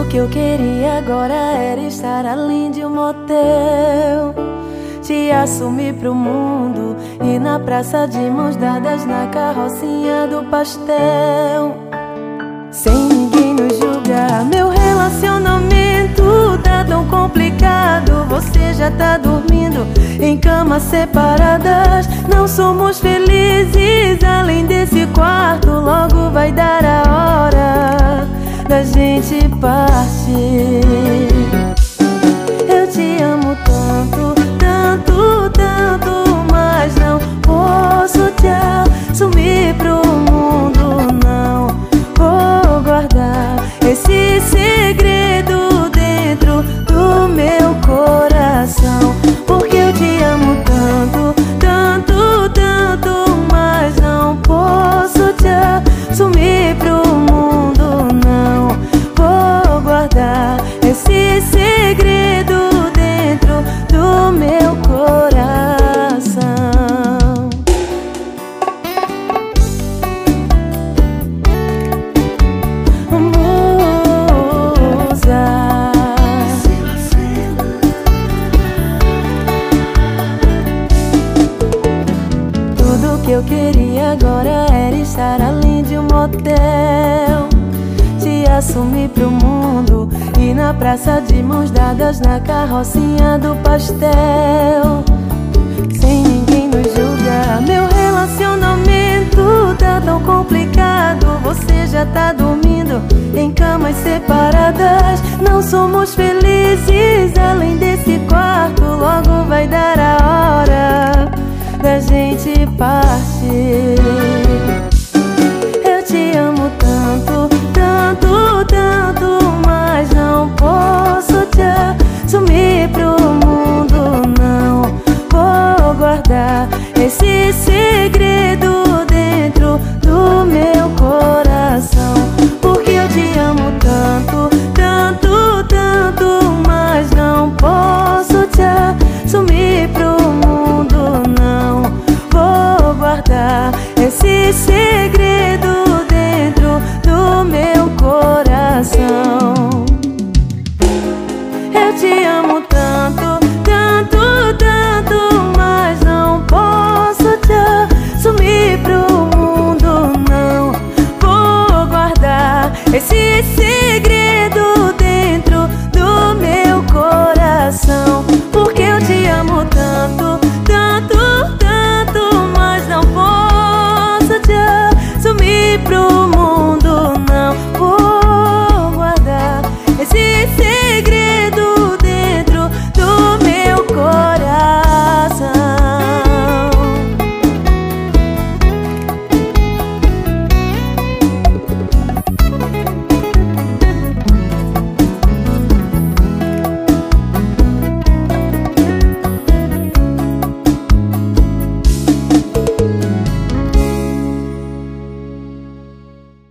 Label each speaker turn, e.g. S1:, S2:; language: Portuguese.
S1: que eu queria agora era estar além de um motel, te assumir pro mundo e na praça de mãos dadas na carrocinha do pastel. Sem ninguém nos julgar, meu relacionamento tá tão complicado. Você já tá dormindo em camas separadas. Não somos felizes além desse quarto. Logo vai dar a hora da gente partir. Eu te amo tanto, tanto, tanto, mas não posso te assumir pro mundo, não. Vou guardar esse segredo dentro do meu coração, porque eu te amo tanto, tanto, tanto, mas não posso te assumir pro mundo, não. Vou guardar esse segredo dentro do meu coração. Tudo que eu queria agora era estar além de um motel, te assumir pro mundo e na praça de mãos dadas na carrocinha do pastel. Sem ninguém nos julgar, meu relacionamento tá tão complicado. Você já tá dormindo em camas separadas. Não somos felizes além desse